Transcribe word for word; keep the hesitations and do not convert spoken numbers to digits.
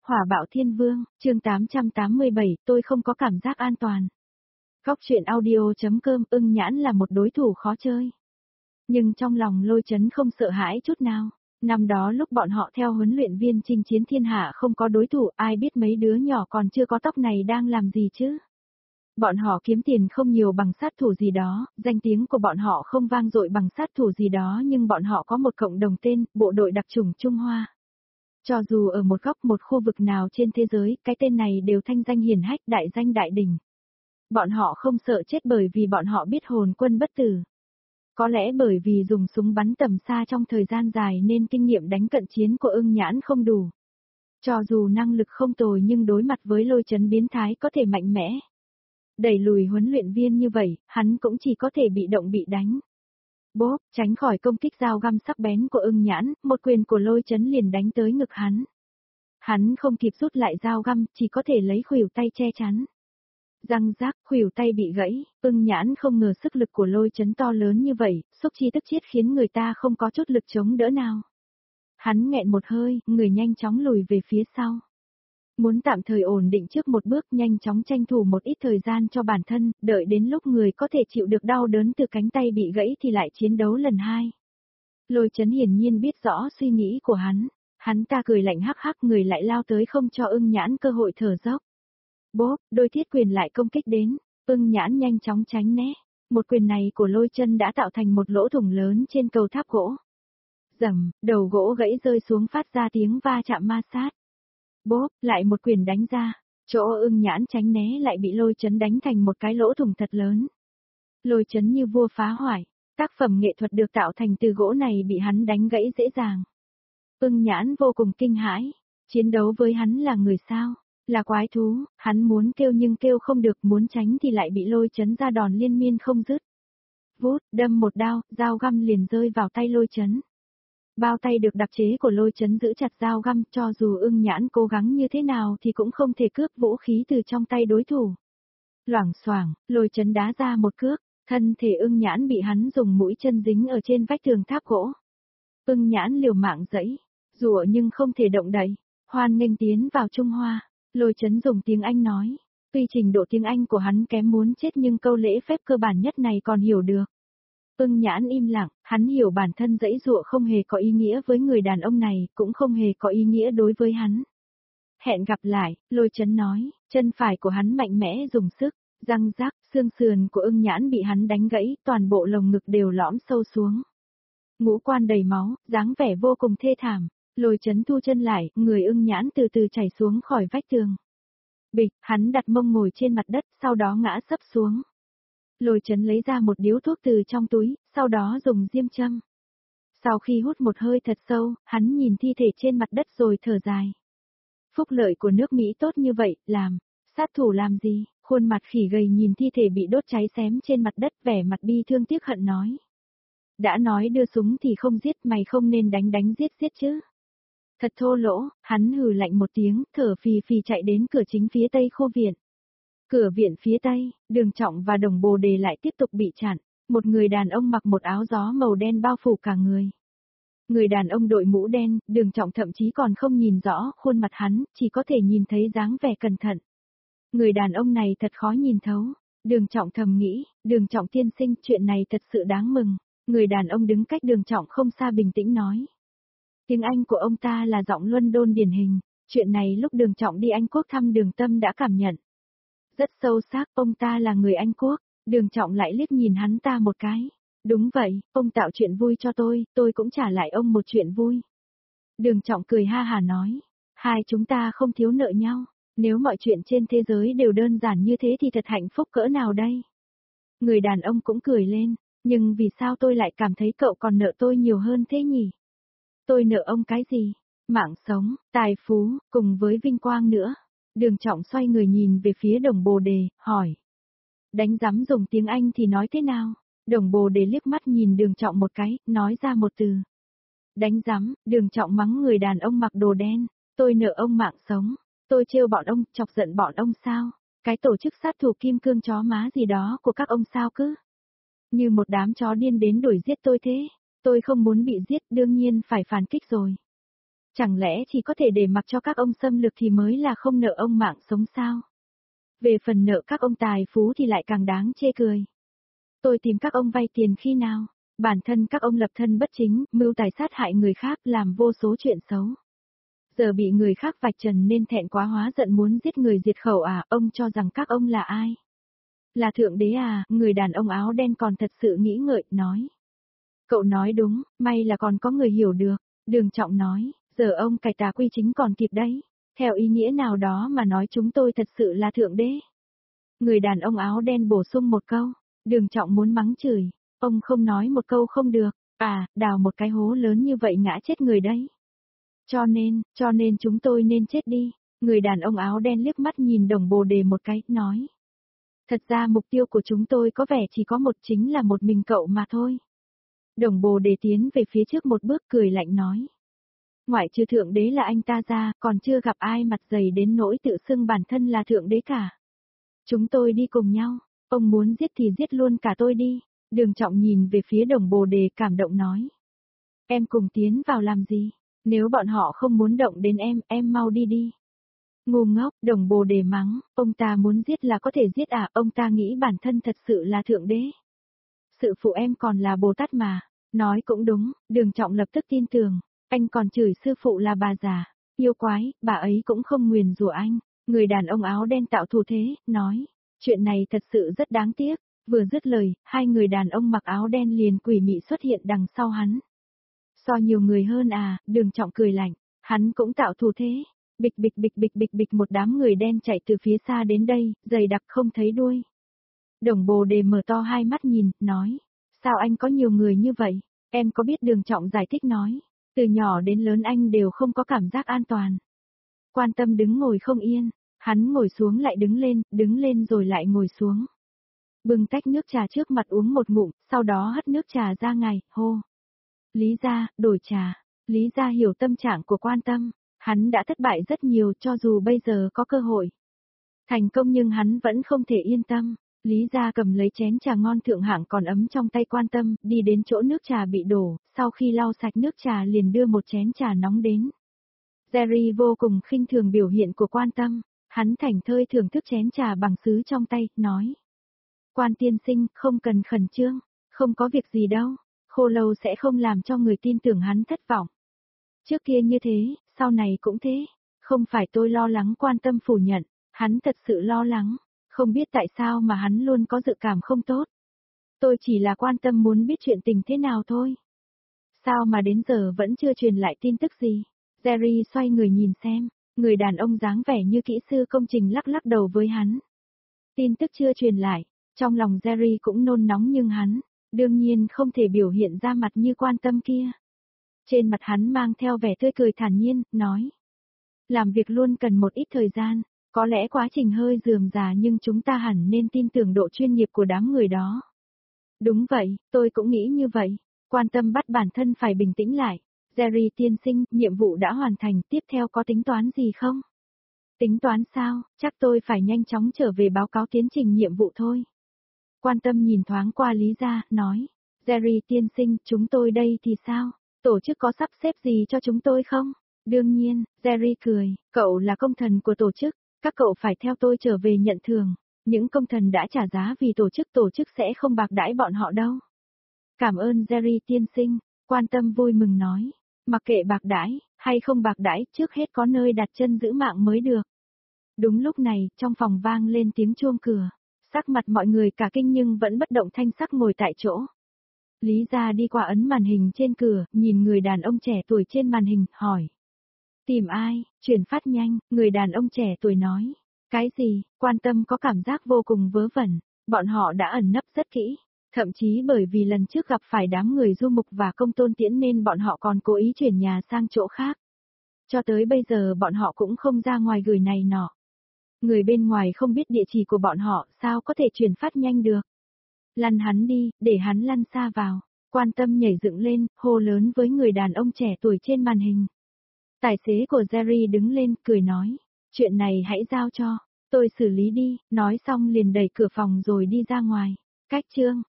Hỏa bạo thiên vương, chương tám trăm tám mươi bảy, tôi không có cảm giác an toàn. Góc truyện audio.com ưng nhãn là một đối thủ khó chơi. Nhưng trong lòng Lôi Chấn không sợ hãi chút nào. Năm đó lúc bọn họ theo huấn luyện viên chinh chiến thiên hạ không có đối thủ, ai biết mấy đứa nhỏ còn chưa có tóc này đang làm gì chứ. Bọn họ kiếm tiền không nhiều bằng sát thủ gì đó, danh tiếng của bọn họ không vang dội bằng sát thủ gì đó, nhưng bọn họ có một cộng đồng tên, bộ đội đặc chủng Trung Hoa. Cho dù ở một góc một khu vực nào trên thế giới, cái tên này đều thanh danh hiển hách, đại danh đại đỉnh. Bọn họ không sợ chết bởi vì bọn họ biết hồn quân bất tử. Có lẽ bởi vì dùng súng bắn tầm xa trong thời gian dài nên kinh nghiệm đánh cận chiến của ưng nhãn không đủ. Cho dù năng lực không tồi nhưng đối mặt với Lôi Chấn biến thái có thể mạnh mẽ. Đẩy lùi huấn luyện viên như vậy, hắn cũng chỉ có thể bị động bị đánh. Bốp, tránh khỏi công kích dao găm sắc bén của ưng nhãn, một quyền của Lôi Chấn liền đánh tới ngực hắn. Hắn không kịp rút lại dao găm, chỉ có thể lấy khuỷu tay che chắn. Răng rác, khuỷu tay bị gãy, ưng nhãn không ngờ sức lực của Lôi Chấn to lớn như vậy, xúc chi tức chết khiến người ta không có chút lực chống đỡ nào. Hắn nghẹn một hơi, người nhanh chóng lùi về phía sau. Muốn tạm thời ổn định trước một bước, nhanh chóng tranh thủ một ít thời gian cho bản thân, đợi đến lúc người có thể chịu được đau đớn từ cánh tay bị gãy thì lại chiến đấu lần hai. Lôi Chấn hiển nhiên biết rõ suy nghĩ của hắn, hắn ta cười lạnh hắc hắc, người lại lao tới không cho ưng nhãn cơ hội thở dốc. Bốp, đôi thiết quyền lại công kích đến, ưng nhãn nhanh chóng tránh né, một quyền này của Lôi Chân đã tạo thành một lỗ thủng lớn trên cầu tháp gỗ. Rầm, đầu gỗ gãy rơi xuống phát ra tiếng va chạm ma sát. Bốp, lại một quyền đánh ra, chỗ ưng nhãn tránh né lại bị Lôi Chấn đánh thành một cái lỗ thủng thật lớn. Lôi Chấn như vua phá hoại, tác phẩm nghệ thuật được tạo thành từ gỗ này bị hắn đánh gãy dễ dàng. Ưng nhãn vô cùng kinh hãi, chiến đấu với hắn là người sao, là quái thú, hắn muốn kêu nhưng kêu không được, muốn tránh thì lại bị Lôi Chấn ra đòn liên miên không dứt. Vút, đâm một đao, dao găm liền rơi vào tay Lôi Chấn. Bao tay được đặc chế của Lôi Chấn giữ chặt dao găm, cho dù ưng nhãn cố gắng như thế nào thì cũng không thể cướp vũ khí từ trong tay đối thủ. Loảng xoảng, Lôi Chấn đá ra một cước, thân thể ưng nhãn bị hắn dùng mũi chân dính ở trên vách tường tháp gỗ. Ưng nhãn liều mạng giãy, rủa nhưng không thể động đậy. Hoan nghênh tiến vào Trung Hoa, Lôi Chấn dùng tiếng Anh nói. Tuy trình độ tiếng Anh của hắn kém muốn chết nhưng câu lễ phép cơ bản nhất này còn hiểu được. Ưng nhãn im lặng, hắn hiểu bản thân giãy giụa không hề có ý nghĩa với người đàn ông này, cũng không hề có ý nghĩa đối với hắn. Hẹn gặp lại, Lôi Chấn nói, chân phải của hắn mạnh mẽ dùng sức, răng rác, xương sườn của ưng nhãn bị hắn đánh gãy, toàn bộ lồng ngực đều lõm sâu xuống. Ngũ quan đầy máu, dáng vẻ vô cùng thê thảm, Lôi Chấn thu chân lại, người ưng nhãn từ từ chảy xuống khỏi vách tường. Bịch, hắn đặt mông ngồi trên mặt đất, sau đó ngã sấp xuống. Lôi Chấn lấy ra một điếu thuốc từ trong túi, sau đó dùng diêm châm. Sau khi hút một hơi thật sâu, hắn nhìn thi thể trên mặt đất rồi thở dài. Phúc lợi của nước Mỹ tốt như vậy, làm, sát thủ làm gì? Khuôn mặt khỉ gầy nhìn thi thể bị đốt cháy xém trên mặt đất, vẻ mặt bi thương tiếc hận nói. Đã nói đưa súng thì không giết, mày không nên đánh đánh giết giết chứ. Thật thô lỗ, hắn hừ lạnh một tiếng, thở phì phì chạy đến cửa chính phía tây khu viện. Cửa viện phía tây, Đường Trọng và Đồng Bồ Đề lại tiếp tục bị chặn, một người đàn ông mặc một áo gió màu đen bao phủ cả người. Người đàn ông đội mũ đen, Đường Trọng thậm chí còn không nhìn rõ khuôn mặt hắn, chỉ có thể nhìn thấy dáng vẻ cẩn thận. Người đàn ông này thật khó nhìn thấu, Đường Trọng thầm nghĩ, Đường Trọng tiên sinh, chuyện này thật sự đáng mừng. Người đàn ông đứng cách Đường Trọng không xa bình tĩnh nói. Tiếng Anh của ông ta là giọng London điển hình, chuyện này lúc Đường Trọng đi Anh Quốc thăm Đường Tâm đã cảm nhận. Rất sâu sắc, ông ta là người Anh Quốc, Đường Trọng lại liếc nhìn hắn ta một cái. Đúng vậy, ông tạo chuyện vui cho tôi, tôi cũng trả lại ông một chuyện vui. Đường Trọng cười ha hà nói, hai chúng ta không thiếu nợ nhau, nếu mọi chuyện trên thế giới đều đơn giản như thế thì thật hạnh phúc cỡ nào đây. Người đàn ông cũng cười lên, nhưng vì sao tôi lại cảm thấy cậu còn nợ tôi nhiều hơn thế nhỉ? Tôi nợ ông cái gì? Mạng sống, tài phú, cùng với vinh quang nữa. Đường Trọng xoay người nhìn về phía Đồng Bồ Đề, hỏi. Đánh rắm dùng tiếng Anh thì nói thế nào? Đồng Bồ Đề liếc mắt nhìn Đường Trọng một cái, nói ra một từ. Đánh rắm, Đường Trọng mắng người đàn ông mặc đồ đen. Tôi nợ ông mạng sống. Tôi trêu bọn ông, chọc giận bọn ông sao? Cái tổ chức sát thủ kim cương chó má gì đó của các ông sao cứ? Như một đám chó điên đến đuổi giết tôi thế. Tôi không muốn bị giết, đương nhiên phải phản kích rồi. Chẳng lẽ chỉ có thể để mặc cho các ông xâm lược thì mới là không nợ ông mạng sống sao? Về phần nợ các ông tài phú thì lại càng đáng chê cười. Tôi tìm các ông vay tiền khi nào? Bản thân các ông lập thân bất chính, mưu tài sát hại người khác, làm vô số chuyện xấu. Giờ bị người khác vạch trần nên thẹn quá hóa giận muốn giết người diệt khẩu à, ông cho rằng các ông là ai? Là thượng đế à, người đàn ông áo đen còn thật sự nghĩ ngợi, nói. Cậu nói đúng, may là còn có người hiểu được. Đường Trọng nói, giờ ông cải tà quy chính còn kịp đấy. Theo ý nghĩa nào đó mà nói chúng tôi thật sự là thượng đế. Người đàn ông áo đen bổ sung một câu, Đường Trọng muốn mắng chửi. Ông không nói một câu không được, à, đào một cái hố lớn như vậy ngã chết người đấy. Cho nên, cho nên chúng tôi nên chết đi. Người đàn ông áo đen liếc mắt nhìn Đồng Bồ Đề một cái, nói. Thật ra mục tiêu của chúng tôi có vẻ chỉ có một, chính là một mình cậu mà thôi. Đồng Bồ Đề tiến về phía trước một bước cười lạnh nói. Ngoại trừ thượng đế là anh ta ra, còn chưa gặp ai mặt dày đến nỗi tự xưng bản thân là thượng đế cả. Chúng tôi đi cùng nhau, ông muốn giết thì giết luôn cả tôi đi. Đường Trọng nhìn về phía Đồng Bồ Đề cảm động nói. Em cùng tiến vào làm gì? Nếu bọn họ không muốn động đến em, em mau đi đi. Ngu ngốc, Đồng Bồ Đề mắng, ông ta muốn giết là có thể giết à, ông ta nghĩ bản thân thật sự là thượng đế. Sự phụ em còn là Bồ Tát mà, nói cũng đúng, Đường Trọng lập tức tin tưởng, anh còn chửi sư phụ là bà già, yêu quái, bà ấy cũng không nguyền rủa anh. Người đàn ông áo đen tạo thủ thế, nói, chuyện này thật sự rất đáng tiếc. Vừa dứt lời, hai người đàn ông mặc áo đen liền quỷ mị xuất hiện đằng sau hắn. So nhiều người hơn à, Đường Trọng cười lạnh, hắn cũng tạo thủ thế. Bịch bịch bịch bịch bịch bịch một đám người đen chạy từ phía xa đến đây, dày đặc không thấy đuôi. Đồng Bồ Đề mở to hai mắt nhìn, nói, sao anh có nhiều người như vậy? Em có biết Đường Trọng giải thích nói, từ nhỏ đến lớn anh đều không có cảm giác an toàn. Quan Tâm đứng ngồi không yên, hắn ngồi xuống lại đứng lên, đứng lên rồi lại ngồi xuống. Bưng tách nước trà trước mặt uống một ngụm, sau đó hất nước trà ra ngay, hô. Lý gia, đổi trà. Lý gia hiểu tâm trạng của Quan Tâm, hắn đã thất bại rất nhiều cho dù bây giờ có cơ hội. Thành công nhưng hắn vẫn không thể yên tâm. Lý gia cầm lấy chén trà ngon thượng hạng còn ấm trong tay Quan Tâm, đi đến chỗ nước trà bị đổ, sau khi lau sạch nước trà liền đưa một chén trà nóng đến. Jerry vô cùng khinh thường biểu hiện của Quan Tâm, hắn thảnh thơi thưởng thức chén trà bằng sứ trong tay, nói. Quan tiên sinh, không cần khẩn trương, không có việc gì đâu, Khô Lâu sẽ không làm cho người tin tưởng hắn thất vọng. Trước kia như thế, sau này cũng thế, không phải tôi lo lắng. Quan Tâm phủ nhận, hắn thật sự lo lắng, không biết tại sao mà hắn luôn có dự cảm không tốt. Tôi chỉ là quan tâm muốn biết chuyện tình thế nào thôi. Sao mà đến giờ vẫn chưa truyền lại tin tức gì? Jerry xoay người nhìn xem, người đàn ông dáng vẻ như kỹ sư công trình lắc lắc đầu với hắn. Tin tức chưa truyền lại. Trong lòng Jerry cũng nôn nóng nhưng hắn, đương nhiên không thể biểu hiện ra mặt như Quan Tâm kia. Trên mặt hắn mang theo vẻ tươi cười thản nhiên, nói. Làm việc luôn cần một ít thời gian, có lẽ quá trình hơi rườm rà nhưng chúng ta hẳn nên tin tưởng độ chuyên nghiệp của đám người đó. Đúng vậy, tôi cũng nghĩ như vậy. Quan Tâm bắt bản thân phải bình tĩnh lại. Jerry tiên sinh, nhiệm vụ đã hoàn thành, tiếp theo có tính toán gì không? Tính toán sao, chắc tôi phải nhanh chóng trở về báo cáo tiến trình nhiệm vụ thôi. Quan Tâm nhìn thoáng qua Lý gia, nói, Jerry tiên sinh, chúng tôi đây thì sao? Tổ chức có sắp xếp gì cho chúng tôi không? Đương nhiên, Jerry cười, cậu là công thần của tổ chức, các cậu phải theo tôi trở về nhận thưởng. Những công thần đã trả giá vì tổ chức, tổ chức sẽ không bạc đãi bọn họ đâu. Cảm ơn Jerry tiên sinh, Quan Tâm vui mừng nói, mặc kệ bạc đãi, hay không bạc đãi, trước hết có nơi đặt chân giữ mạng mới được. Đúng lúc này, trong phòng vang lên tiếng chuông cửa. Sắc mặt mọi người cả kinh nhưng vẫn bất động thanh sắc ngồi tại chỗ. Lý gia đi qua ấn màn hình trên cửa, nhìn người đàn ông trẻ tuổi trên màn hình, hỏi. Tìm ai, chuyển phát nhanh, người đàn ông trẻ tuổi nói. Cái gì, Quan Tâm có cảm giác vô cùng vớ vẩn, bọn họ đã ẩn nấp rất kỹ, thậm chí bởi vì lần trước gặp phải đám người Du Mục và Công Tôn Tiễn nên bọn họ còn cố ý chuyển nhà sang chỗ khác. Cho tới bây giờ bọn họ cũng không ra ngoài gửi này nọ. Người bên ngoài không biết địa chỉ của bọn họ, sao có thể chuyển phát nhanh được. Lăn hắn đi, để hắn lăn xa vào. Quan Tâm nhảy dựng lên, hô lớn với người đàn ông trẻ tuổi trên màn hình. Tài xế của Jerry đứng lên, cười nói. Chuyện này hãy giao cho, tôi xử lý đi, nói xong liền đẩy cửa phòng rồi đi ra ngoài. Cách chương.